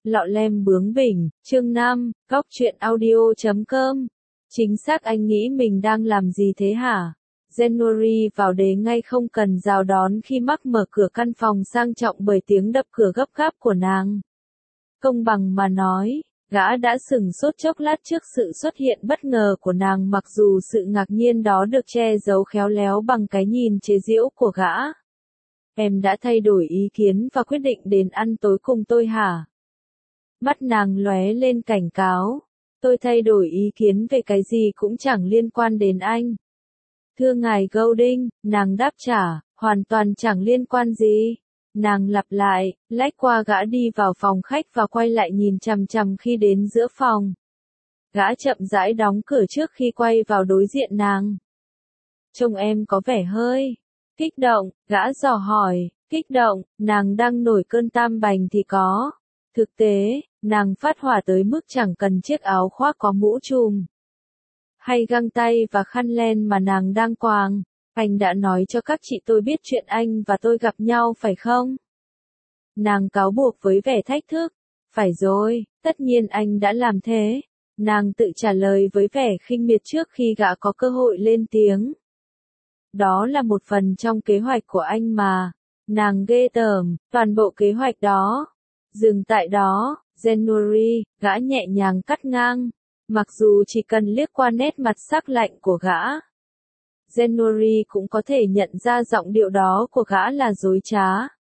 Lọ lem bướng bỉnh, chương 5, góc truyện audio.com. Chính xác, anh nghĩ mình đang làm gì thế hả? January vào đề ngay không cần chào đón khi Mark mở cửa căn phòng sang trọng bởi tiếng đập cửa gấp gáp của nàng. Công bằng mà nói, gã đã sửng sốt chốc lát trước sự xuất hiện bất ngờ của nàng, mặc dù sự ngạc nhiên đó được che giấu khéo léo bằng cái nhìn chế giễu của gã. Em đã thay đổi ý kiến và quyết định đến ăn tối cùng tôi hả? Mắt nàng lóe lên cảnh cáo. Tôi thay đổi ý kiến về cái gì cũng chẳng liên quan đến anh. Thưa ngài Golding, nàng đáp trả, hoàn toàn chẳng liên quan gì. Nàng lặp lại, lách qua gã đi vào phòng khách và quay lại nhìn chằm chằm khi đến giữa phòng. Gã chậm rãi đóng cửa trước khi quay vào đối diện nàng. Trông em có vẻ hơi kích động, gã dò hỏi. Kích động, nàng đang nổi cơn tam bành thì có. Thực tế, nàng phát hỏa tới mức chẳng cần chiếc áo khoác có mũ trùm hay găng tay và khăn len mà nàng đang quàng. Anh đã nói cho các chị tôi biết chuyện anh và tôi gặp nhau phải không? Nàng cáo buộc với vẻ thách thức. Phải rồi, tất nhiên anh đã làm thế. Nàng tự trả lời với vẻ khinh miệt trước khi gã có cơ hội lên tiếng. Đó là một phần trong kế hoạch của anh mà. Nàng ghê tởm, toàn bộ kế hoạch đó. Dừng tại đó, January, gã nhẹ nhàng cắt ngang. Mặc dù chỉ cần liếc qua nét mặt sắc lạnh của gã, January cũng có thể nhận ra giọng điệu đó của gã là dối trá.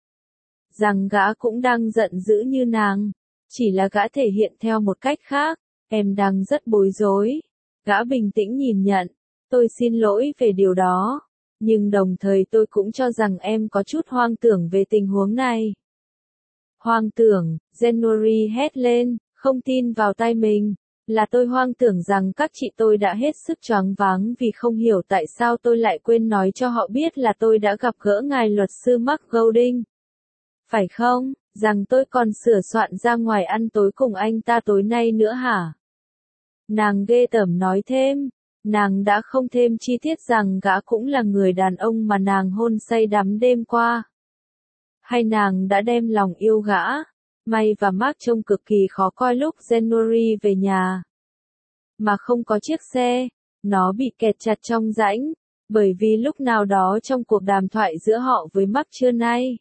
Rằng gã cũng đang giận dữ như nàng. Chỉ là gã thể hiện theo một cách khác. Em đang rất bối rối. Gã bình tĩnh nhìn nhận. Tôi xin lỗi về điều đó. Nhưng đồng thời tôi cũng cho rằng em có chút hoang tưởng về tình huống này. Hoang tưởng, January hét lên, không tin vào tai mình. Là tôi hoang tưởng rằng các chị tôi đã hết sức choáng váng vì không hiểu tại sao tôi lại quên nói cho họ biết là tôi đã gặp gỡ ngài luật sư Mark Golding. Phải không, rằng tôi còn sửa soạn ra ngoài ăn tối cùng anh ta tối nay nữa hả? Nàng ghê tởm nói thêm. Nàng đã không thêm chi tiết rằng gã cũng là người đàn ông mà nàng hôn say đắm đêm qua. Hay nàng đã đem lòng yêu gã. May và Mark trông cực kỳ khó coi lúc January về nhà. Mà không có chiếc xe. Nó bị kẹt chặt trong rãnh. Bởi vì lúc nào đó trong cuộc đàm thoại giữa họ với Mark trưa nay,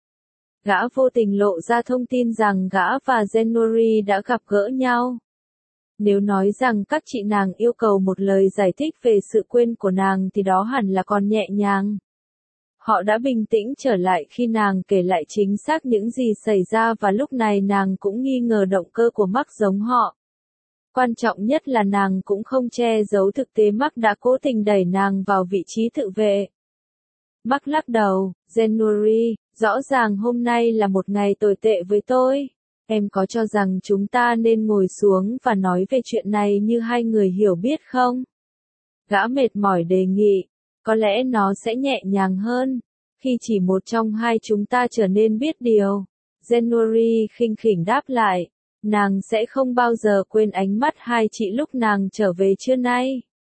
gã vô tình lộ ra thông tin rằng gã và January đã gặp gỡ nhau. Nếu nói rằng các chị nàng yêu cầu một lời giải thích về sự quên của nàng thì đó hẳn là còn nhẹ nhàng. Họ đã bình tĩnh trở lại khi nàng kể lại chính xác những gì xảy ra và lúc này nàng cũng nghi ngờ động cơ của Mark giống họ. Quan trọng nhất là nàng cũng không che giấu thực tế Mark đã cố tình đẩy nàng vào vị trí tự vệ. Mark lắc đầu, January, rõ ràng hôm nay là một ngày tồi tệ với tôi. Em có cho rằng chúng ta nên ngồi xuống và nói về chuyện này như hai người hiểu biết không? Gã mệt mỏi đề nghị. Có lẽ nó sẽ nhẹ nhàng hơn khi chỉ một trong hai chúng ta trở nên biết điều. January khinh khỉnh đáp lại. Nàng sẽ không bao giờ quên ánh mắt hai chị lúc nàng trở về trưa nay.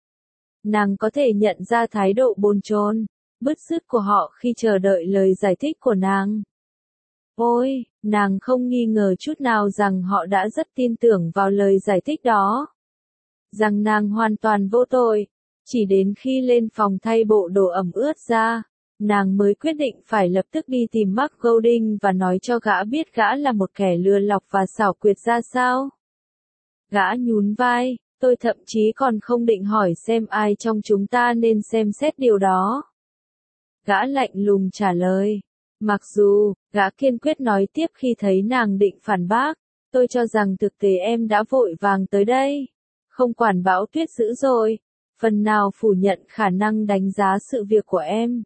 Nàng có thể nhận ra thái độ bồn chồn, bứt rứt của họ khi chờ đợi lời giải thích của nàng. Ôi, nàng không nghi ngờ chút nào rằng họ đã rất tin tưởng vào lời giải thích đó. Rằng nàng hoàn toàn vô tội. Chỉ đến khi lên phòng thay bộ đồ ẩm ướt ra, nàng mới quyết định phải lập tức đi tìm Mark Golding và nói cho gã biết gã là một kẻ lừa lọc và xảo quyệt ra sao. Gã nhún vai, tôi thậm chí còn không định hỏi xem ai trong chúng ta nên xem xét điều đó. Gã lạnh lùng trả lời. Mặc dù, gã kiên quyết nói tiếp khi thấy nàng định phản bác, tôi cho rằng thực tế em đã vội vàng tới đây. Không quản bão tuyết dữ dội. Phần nào phủ nhận khả năng đánh giá sự việc của em.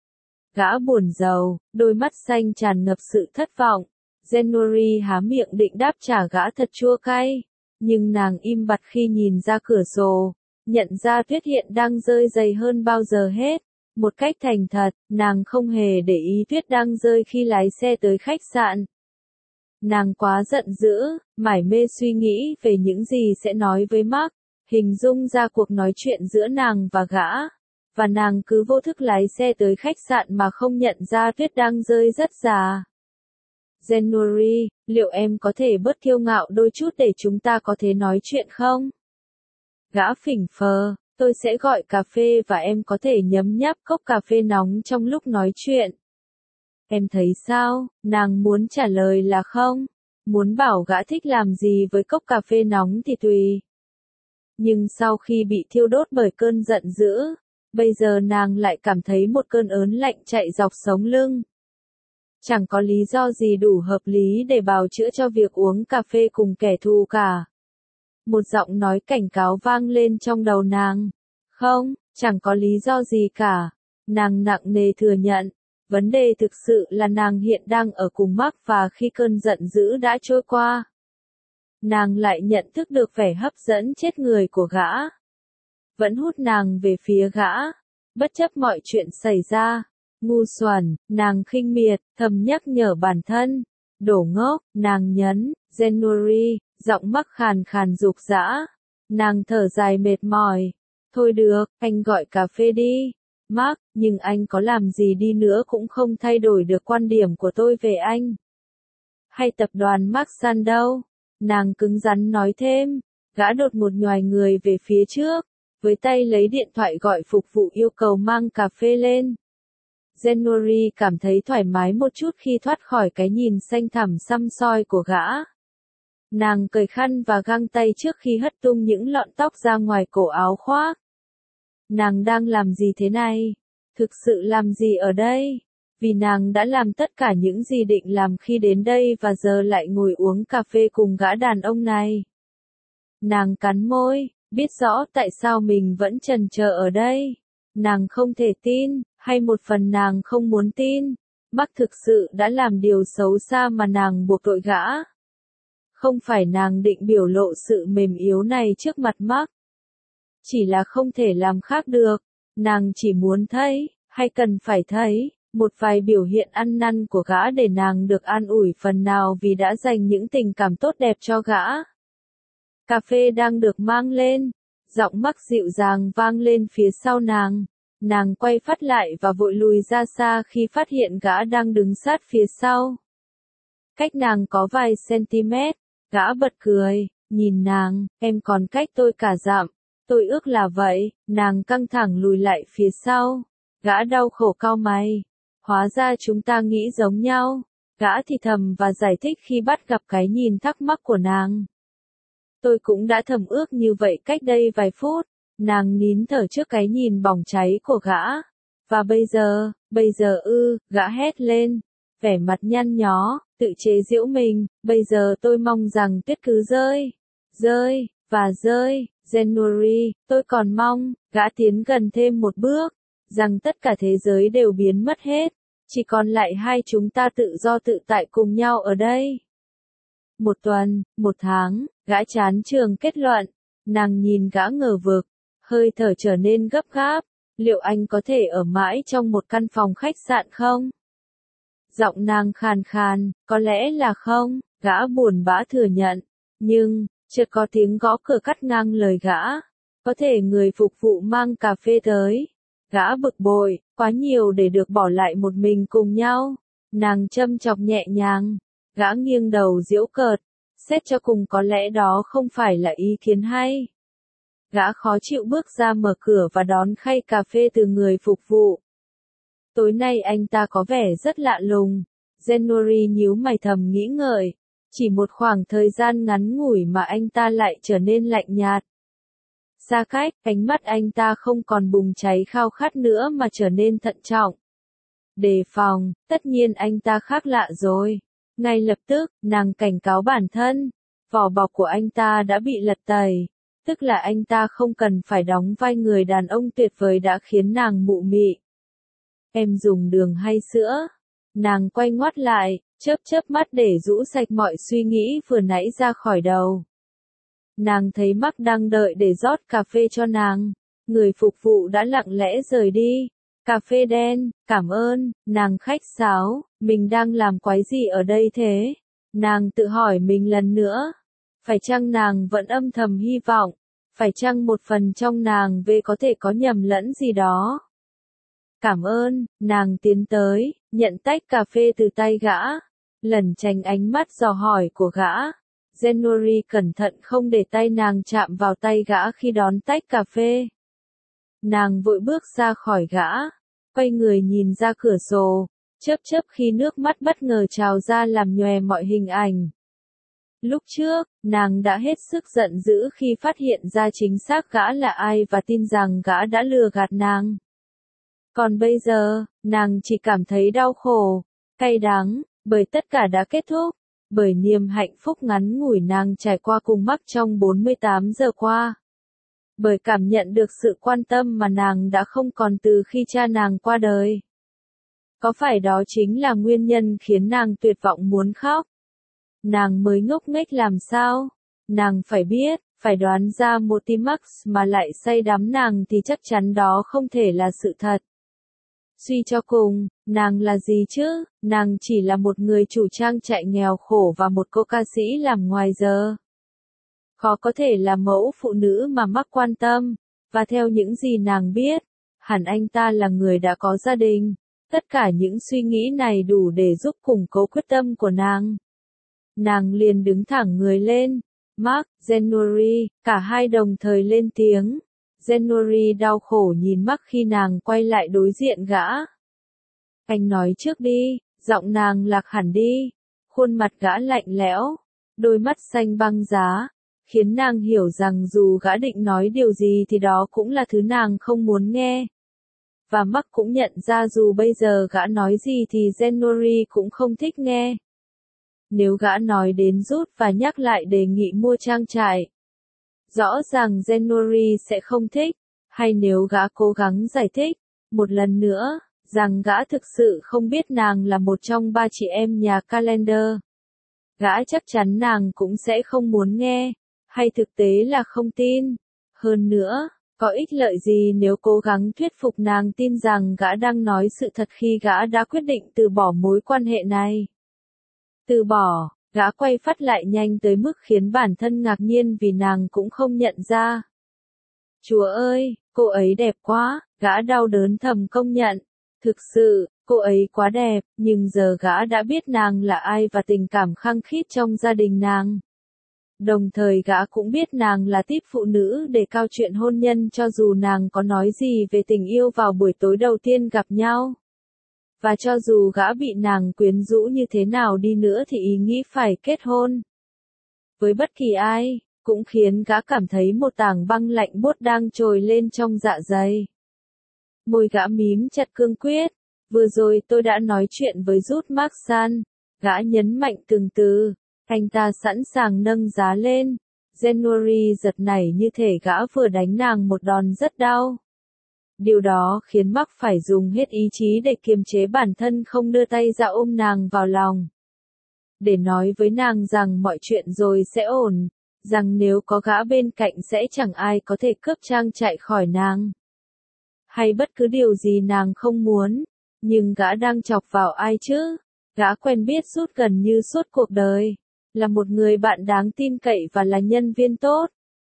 Gã buồn rầu, đôi mắt xanh tràn ngập sự thất vọng. January há miệng định đáp trả gã thật chua cay. Nhưng nàng im bặt khi nhìn ra cửa sổ. Nhận ra tuyết hiện đang rơi dày hơn bao giờ hết. Một cách thành thật, nàng không hề để ý tuyết đang rơi khi lái xe tới khách sạn. Nàng quá giận dữ, mải mê suy nghĩ về những gì sẽ nói với Mark. Hình dung ra cuộc nói chuyện giữa nàng và gã. Và nàng cứ vô thức lái xe tới khách sạn mà không nhận ra tuyết đang rơi rất rà. January, liệu em có thể bớt kiêu ngạo đôi chút để chúng ta có thể nói chuyện không? Gã phỉnh phờ, tôi sẽ gọi cà phê và em có thể nhấm nháp cốc cà phê nóng trong lúc nói chuyện. Em thấy sao? Nàng muốn trả lời là không. Muốn bảo gã thích làm gì với cốc cà phê nóng thì tùy. Nhưng sau khi bị thiêu đốt bởi cơn giận dữ, bây giờ nàng lại cảm thấy một cơn ớn lạnh chạy dọc sống lưng. Chẳng có lý do gì đủ hợp lý để bào chữa cho việc uống cà phê cùng kẻ thù cả. Một giọng nói cảnh cáo vang lên trong đầu nàng. Không, chẳng có lý do gì cả. Nàng nặng nề thừa nhận. Vấn đề thực sự là nàng hiện đang ở cùng Mark và khi cơn giận dữ đã trôi qua, nàng lại nhận thức được vẻ hấp dẫn chết người của gã. Vẫn hút nàng về phía gã, bất chấp mọi chuyện xảy ra. Ngu xuẩn, nàng khinh miệt, thầm nhắc nhở bản thân. Đổ ngốc, nàng nhấn, January, giọng Mark khàn khàn rục rã. Nàng thở dài mệt mỏi. Thôi được, anh gọi cà phê đi. Mark, nhưng anh có làm gì đi nữa cũng không thay đổi được quan điểm của tôi về anh. Hay tập đoàn Marksan đâu? Nàng cứng rắn nói thêm. Gã đột một nhoài người về phía trước, với tay lấy điện thoại gọi phục vụ yêu cầu mang cà phê lên. January cảm thấy thoải mái một chút khi thoát khỏi cái nhìn xanh thẳm săm soi của gã. Nàng cởi khăn và găng tay trước khi hất tung những lọn tóc ra ngoài cổ áo khoác. Nàng đang làm gì thế này? Thực sự làm gì ở đây? Vì nàng đã làm tất cả những gì định làm khi đến đây và giờ lại ngồi uống cà phê cùng gã đàn ông này. Nàng cắn môi, biết rõ tại sao mình vẫn chần chờ ở đây. Nàng không thể tin, hay một phần nàng không muốn tin. Mark thực sự đã làm điều xấu xa mà nàng buộc tội gã. Không phải nàng định biểu lộ sự mềm yếu này trước mặt Mark. Chỉ là không thể làm khác được. Nàng chỉ muốn thấy, hay cần phải thấy, một vài biểu hiện ăn năn của gã để nàng được an ủi phần nào vì đã dành những tình cảm tốt đẹp cho gã. Cà phê đang được mang lên. Giọng Mark dịu dàng vang lên phía sau nàng. Nàng quay phát lại và vội lùi ra xa khi phát hiện gã đang đứng sát phía sau. Cách nàng có vài cm, gã bật cười, nhìn nàng, em còn cách tôi cả dặm. Tôi ước là vậy, nàng căng thẳng lùi lại phía sau. Gã đau khổ cau mày. Hóa ra chúng ta nghĩ giống nhau. Gã thì thầm và giải thích khi bắt gặp cái nhìn thắc mắc của nàng. Tôi cũng đã thầm ước như vậy cách đây vài phút. Nàng nín thở trước cái nhìn bỏng cháy của gã. Và bây giờ gã hét lên. Vẻ mặt nhăn nhó, tự chế giễu mình. Bây giờ tôi mong rằng tuyết cứ rơi. Rơi, và rơi. January, tôi còn mong, gã tiến gần thêm một bước, rằng tất cả thế giới đều biến mất hết. Chỉ còn lại hai chúng ta tự do tự tại cùng nhau ở đây. Một tuần, một tháng, gã chán trường kết luận. Nàng nhìn gã ngờ vực, hơi thở trở nên gấp gáp. Liệu anh có thể ở mãi trong một căn phòng khách sạn không? Giọng nàng khàn khàn, có lẽ là không, gã buồn bã thừa nhận. Nhưng, chợt có tiếng gõ cửa cắt ngang lời gã. Có thể người phục vụ mang cà phê tới. Gã bực bội, quá nhiều để được bỏ lại một mình cùng nhau. Nàng châm chọc nhẹ nhàng. Gã nghiêng đầu giễu cợt. Xét cho cùng có lẽ đó không phải là ý kiến hay. Gã khó chịu bước ra mở cửa và đón khay cà phê từ người phục vụ. Tối nay anh ta có vẻ rất lạ lùng. January nhíu mày thầm nghĩ ngợi. Chỉ một khoảng thời gian ngắn ngủi mà anh ta lại trở nên lạnh nhạt. Xa cách, ánh mắt anh ta không còn bùng cháy khao khát nữa mà trở nên thận trọng. Đề phòng, tất nhiên anh ta khác lạ rồi. Ngay lập tức, nàng cảnh cáo bản thân. Vỏ bọc của anh ta đã bị lật tẩy. Tức là anh ta không cần phải đóng vai người đàn ông tuyệt vời đã khiến nàng mụ mị. Em dùng đường hay sữa? Nàng quay ngoắt lại, chớp mắt để rũ sạch mọi suy nghĩ vừa nãy ra khỏi đầu. Nàng thấy Mark đang đợi để rót cà phê cho nàng. Người phục vụ đã lặng lẽ rời đi. Cà phê đen, cảm ơn, nàng khách sáo, mình đang làm quái gì ở đây thế? Nàng tự hỏi mình lần nữa. Phải chăng nàng vẫn âm thầm hy vọng? Phải chăng một phần trong nàng về có thể có nhầm lẫn gì đó? Cảm ơn, nàng tiến tới, nhận tách cà phê từ tay gã. lẩn tránh ánh mắt dò hỏi của gã. Zenori cẩn thận không để tay nàng chạm vào tay gã khi đón tách cà phê. Nàng vội bước ra khỏi gã, quay người nhìn ra cửa sổ, chớp chớp khi nước mắt bất ngờ trào ra làm nhòe mọi hình ảnh. Lúc trước, nàng đã hết sức giận dữ khi phát hiện ra chính xác gã là ai và tin rằng gã đã lừa gạt nàng. Còn bây giờ, nàng chỉ cảm thấy đau khổ, cay đắng, bởi tất cả đã kết thúc, bởi niềm hạnh phúc ngắn ngủi nàng trải qua cùng Mark trong 48 giờ qua. Bởi cảm nhận được sự quan tâm mà nàng đã không còn từ khi cha nàng qua đời. Có phải đó chính là nguyên nhân khiến nàng tuyệt vọng muốn khóc? Nàng mới ngốc nghếch làm sao? Nàng phải biết, phải đoán ra một Max mà lại say đắm nàng thì chắc chắn đó không thể là sự thật. Suy cho cùng, nàng là gì chứ? Nàng chỉ là một người chủ trang trại nghèo khổ và một cô ca sĩ làm ngoài giờ. Khó có thể là mẫu phụ nữ mà Mark quan tâm, và theo những gì nàng biết, hẳn anh ta là người đã có gia đình. Tất cả những suy nghĩ này đủ để giúp củng cố quyết tâm của nàng. Nàng liền đứng thẳng người lên. Mark, Zenori, cả hai đồng thời lên tiếng. Zenori đau khổ nhìn Mark khi nàng quay lại đối diện gã. Anh nói trước đi, giọng nàng lạc hẳn đi. Khuôn mặt gã lạnh lẽo, đôi mắt xanh băng giá, khiến nàng hiểu rằng dù gã định nói điều gì thì đó cũng là thứ nàng không muốn nghe. Và Mark cũng nhận ra dù bây giờ gã nói gì thì Zenori cũng không thích nghe. Nếu gã nói đến rút và nhắc lại đề nghị mua trang trại, rõ ràng Zenori sẽ không thích, hay nếu gã cố gắng giải thích, một lần nữa, rằng gã thực sự không biết nàng là một trong ba chị em nhà Calendar. Gã chắc chắn nàng cũng sẽ không muốn nghe, hay thực tế là không tin. Hơn nữa, có ích lợi gì nếu cố gắng thuyết phục nàng tin rằng gã đang nói sự thật khi gã đã quyết định từ bỏ mối quan hệ này. Từ bỏ, gã quay phát lại nhanh tới mức khiến bản thân ngạc nhiên vì nàng cũng không nhận ra. Chúa ơi, cô ấy đẹp quá, gã đau đớn thầm công nhận. Thực sự, cô ấy quá đẹp, nhưng giờ gã đã biết nàng là ai và tình cảm khăng khít trong gia đình nàng. Đồng thời gã cũng biết nàng là típ phụ nữ đề cao chuyện hôn nhân cho dù nàng có nói gì về tình yêu vào buổi tối đầu tiên gặp nhau. Và cho dù gã bị nàng quyến rũ như thế nào đi nữa thì ý nghĩ phải kết hôn với bất kỳ ai, cũng khiến gã cảm thấy một tảng băng lạnh buốt đang trồi lên trong dạ dày. Môi gã mím chặt cương quyết. Vừa rồi tôi đã nói chuyện với Rút Marksan. Gã nhấn mạnh từng từ. Anh ta sẵn sàng nâng giá lên. Zenori giật nảy như thể gã vừa đánh nàng một đòn rất đau. Điều đó khiến Mark phải dùng hết ý chí để kiềm chế bản thân không đưa tay ra ôm nàng vào lòng. Để nói với nàng rằng mọi chuyện rồi sẽ ổn. Rằng nếu có gã bên cạnh sẽ chẳng ai có thể cướp trang trại khỏi nàng. Hay bất cứ điều gì nàng không muốn. Nhưng gã đang chọc vào ai chứ? Gã quen biết Rút gần như suốt cuộc đời. Là một người bạn đáng tin cậy và là nhân viên tốt.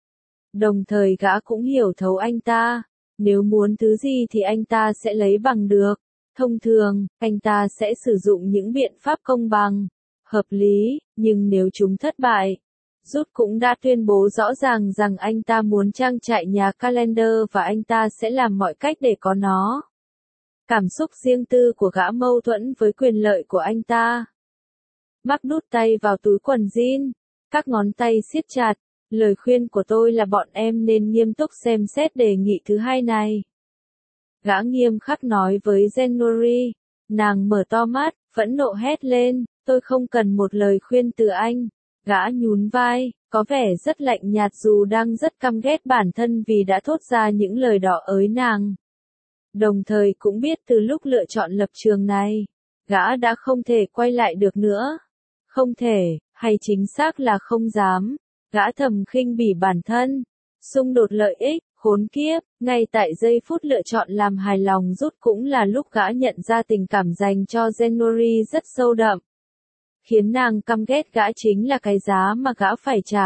Đồng thời gã cũng hiểu thấu anh ta. Nếu muốn thứ gì thì anh ta sẽ lấy bằng được. Thông thường, anh ta sẽ sử dụng những biện pháp công bằng, hợp lý, nhưng nếu chúng thất bại, Rút cũng đã tuyên bố rõ ràng rằng anh ta muốn trang trại nhà Calendar và anh ta sẽ làm mọi cách để có nó. Cảm xúc riêng tư của gã mâu thuẫn với quyền lợi của anh ta. Mark đút tay vào túi quần jean, các ngón tay siết chặt. Lời khuyên của tôi là bọn em nên nghiêm túc xem xét đề nghị thứ hai này. Gã nghiêm khắc nói với Zenori. Nàng mở to mắt, phẫn nộ hét lên, tôi không cần một lời khuyên từ anh. Gã nhún vai, có vẻ rất lạnh nhạt dù đang rất căm ghét bản thân vì đã thốt ra những lời đỏ ới nàng. Đồng thời cũng biết từ lúc lựa chọn lập trường này, gã đã không thể quay lại được nữa. Không thể, hay chính xác là không dám. Gã thầm khinh bỉ bản thân. Xung đột lợi ích, khốn kiếp, ngay tại giây phút lựa chọn làm hài lòng Rút cũng là lúc gã nhận ra tình cảm dành cho Zenori rất sâu đậm. Khiến nàng căm ghét gã chính là cái giá mà gã phải trả.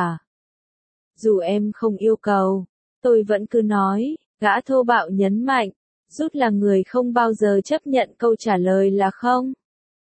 Dù em không yêu cầu, tôi vẫn cứ nói, gã thô bạo nhấn mạnh. Rút là người không bao giờ chấp nhận câu trả lời là không.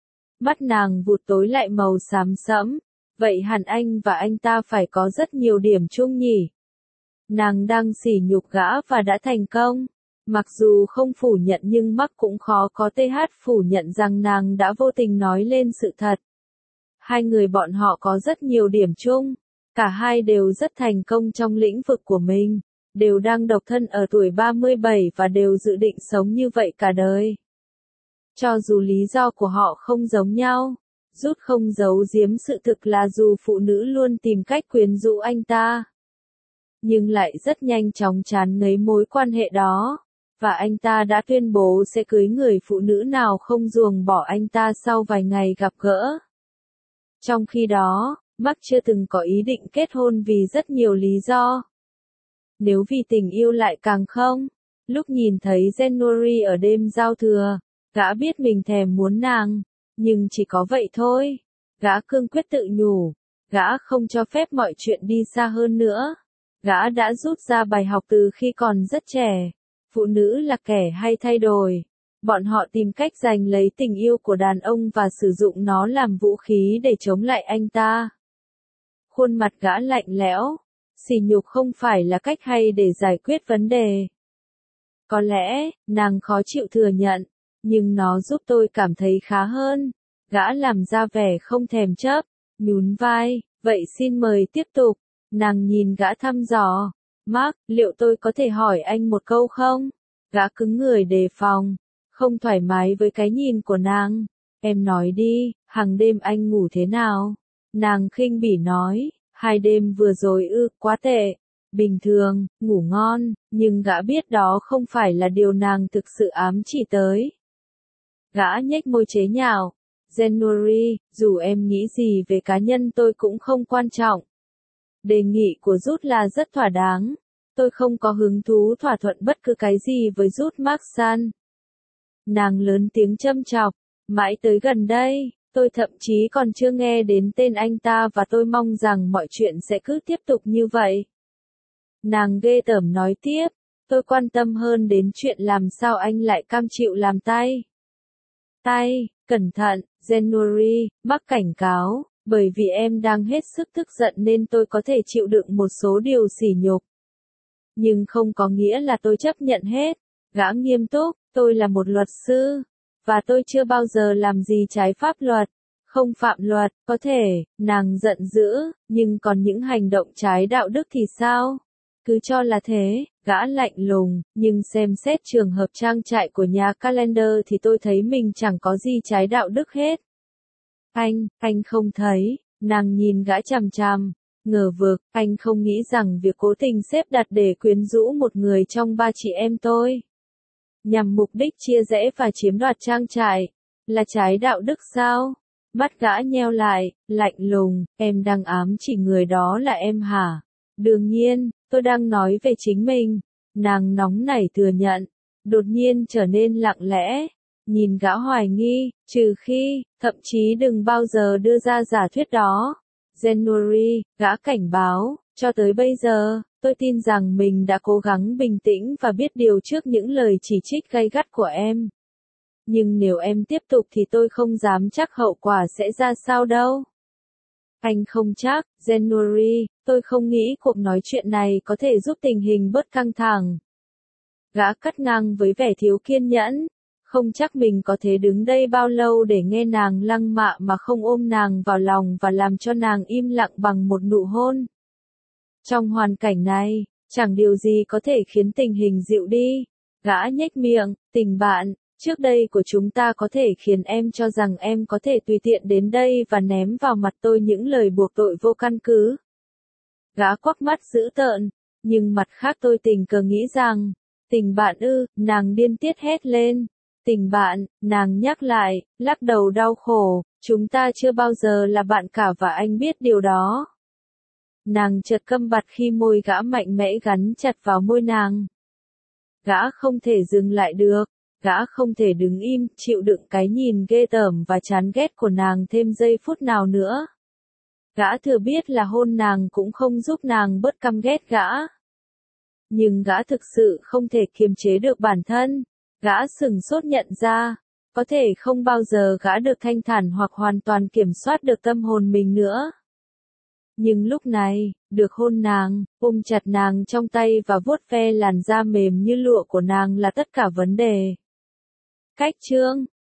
mắt nàng vụt tối lại màu xám sẫm. Vậy hẳn anh và anh ta phải có rất nhiều điểm chung nhỉ? Nàng đang sỉ nhục gã và đã thành công. Mặc dù không phủ nhận nhưng Mark cũng khó có phủ nhận rằng nàng đã vô tình nói lên sự thật. Hai người bọn họ có rất nhiều điểm chung. Cả hai đều rất thành công trong lĩnh vực của mình. Đều đang độc thân ở tuổi 37 và đều dự định sống như vậy cả đời. Cho dù lý do của họ không giống nhau, Rút không giấu giếm sự thực là dù phụ nữ luôn tìm cách quyến rũ anh ta, nhưng lại rất nhanh chóng chán ngấy mối quan hệ đó, và anh ta đã tuyên bố sẽ cưới người phụ nữ nào không ruồng bỏ anh ta sau vài ngày gặp gỡ. Trong khi đó, Mark chưa từng có ý định kết hôn vì rất nhiều lý do. Nếu vì tình yêu lại càng không. Lúc nhìn thấy January ở đêm giao thừa, gã biết mình thèm muốn nàng, nhưng chỉ có vậy thôi. Gã cương quyết tự nhủ, gã không cho phép mọi chuyện đi xa hơn nữa. Gã đã rút ra bài học từ khi còn rất trẻ. Phụ nữ là kẻ hay thay đổi. Bọn họ tìm cách giành lấy tình yêu của đàn ông và sử dụng nó làm vũ khí để chống lại anh ta. Khuôn mặt gã lạnh lẽo. Sỉ nhục không phải là cách hay để giải quyết vấn đề. Có lẽ, nàng khó chịu thừa nhận, nhưng nó giúp tôi cảm thấy khá hơn. Gã làm ra vẻ không thèm chấp, nhún vai, vậy xin mời tiếp tục. Nàng nhìn gã thăm dò. Mark, liệu tôi có thể hỏi anh một câu không? Gã cứng người đề phòng, không thoải mái với cái nhìn của nàng. Em nói đi, hàng đêm anh ngủ thế nào? Nàng khinh bỉ nói, 2 đêm vừa rồi quá tệ. Bình thường, ngủ ngon, nhưng gã biết đó không phải là điều nàng thực sự ám chỉ tới. Gã nhếch môi chế nhạo. January, dù em nghĩ gì về cá nhân tôi cũng không quan trọng. Đề nghị của Rút là rất thỏa đáng. Tôi không có hứng thú thỏa thuận bất cứ cái gì với Rút Marksan. Nàng lớn tiếng châm chọc. Mãi tới gần đây, tôi thậm chí còn chưa nghe đến tên anh ta và tôi mong rằng mọi chuyện sẽ cứ tiếp tục như vậy. Nàng ghê tởm nói tiếp, tôi quan tâm hơn đến chuyện làm sao anh lại cam chịu làm tay. Cẩn thận, January, Mark cảnh cáo, bởi vì em đang hết sức tức giận nên tôi có thể chịu đựng một số điều sỉ nhục. Nhưng không có nghĩa là tôi chấp nhận hết. Gã nghiêm túc, tôi là một luật sư, và tôi chưa bao giờ làm gì trái pháp luật. Không phạm luật, có thể, nàng giận dữ, nhưng còn những hành động trái đạo đức thì sao? Cứ cho là thế, gã lạnh lùng, nhưng xem xét trường hợp trang trại của nhà Calendar thì tôi thấy mình chẳng có gì trái đạo đức hết. Anh không thấy, nàng nhìn gã chằm chằm, ngờ vực, anh không nghĩ rằng việc cố tình xếp đặt để quyến rũ một người trong 3 chị em tôi, nhằm mục đích chia rẽ và chiếm đoạt trang trại, là trái đạo đức sao? Mắt gã nheo lại, lạnh lùng, em đang ám chỉ người đó là em hả? Đương nhiên, tôi đang nói về chính mình. Nàng nóng nảy thừa nhận, đột nhiên trở nên lặng lẽ, nhìn gã hoài nghi, trừ khi, thậm chí đừng bao giờ đưa ra giả thuyết đó. January, gã cảnh báo, cho tới bây giờ, tôi tin rằng mình đã cố gắng bình tĩnh và biết điều trước những lời chỉ trích gay gắt của em. Nhưng nếu em tiếp tục thì tôi không dám chắc hậu quả sẽ ra sao đâu. Anh không chắc, January, tôi không nghĩ cuộc nói chuyện này có thể giúp tình hình bớt căng thẳng. Gã cắt ngang với vẻ thiếu kiên nhẫn, không chắc mình có thể đứng đây bao lâu để nghe nàng lăng mạ mà không ôm nàng vào lòng và làm cho nàng im lặng bằng một nụ hôn. Trong hoàn cảnh này, chẳng điều gì có thể khiến tình hình dịu đi. Gã nhếch miệng, tình bạn, trước đây của chúng ta có thể khiến em cho rằng em có thể tùy tiện đến đây và ném vào mặt tôi những lời buộc tội vô căn cứ. Gã quắc mắt dữ tợn, nhưng mặt khác tôi tình cờ nghĩ rằng, tình bạn nàng điên tiết hét lên. Tình bạn, nàng nhắc lại, lắc đầu đau khổ, chúng ta chưa bao giờ là bạn cả và anh biết điều đó. Nàng chợt câm bặt khi môi gã mạnh mẽ gắn chặt vào môi nàng. Gã không thể dừng lại được, gã không thể đứng im, chịu đựng cái nhìn ghê tởm và chán ghét của nàng thêm giây phút nào nữa. Gã thừa biết là hôn nàng cũng không giúp nàng bớt căm ghét gã. Nhưng gã thực sự không thể kiềm chế được bản thân. Gã sửng sốt nhận ra, Có thể không bao giờ gã được thanh thản hoặc hoàn toàn kiểm soát được tâm hồn mình nữa. Nhưng lúc này, được hôn nàng, ôm chặt nàng trong tay và vuốt ve làn da mềm như lụa của nàng là tất cả vấn đề. Cách chương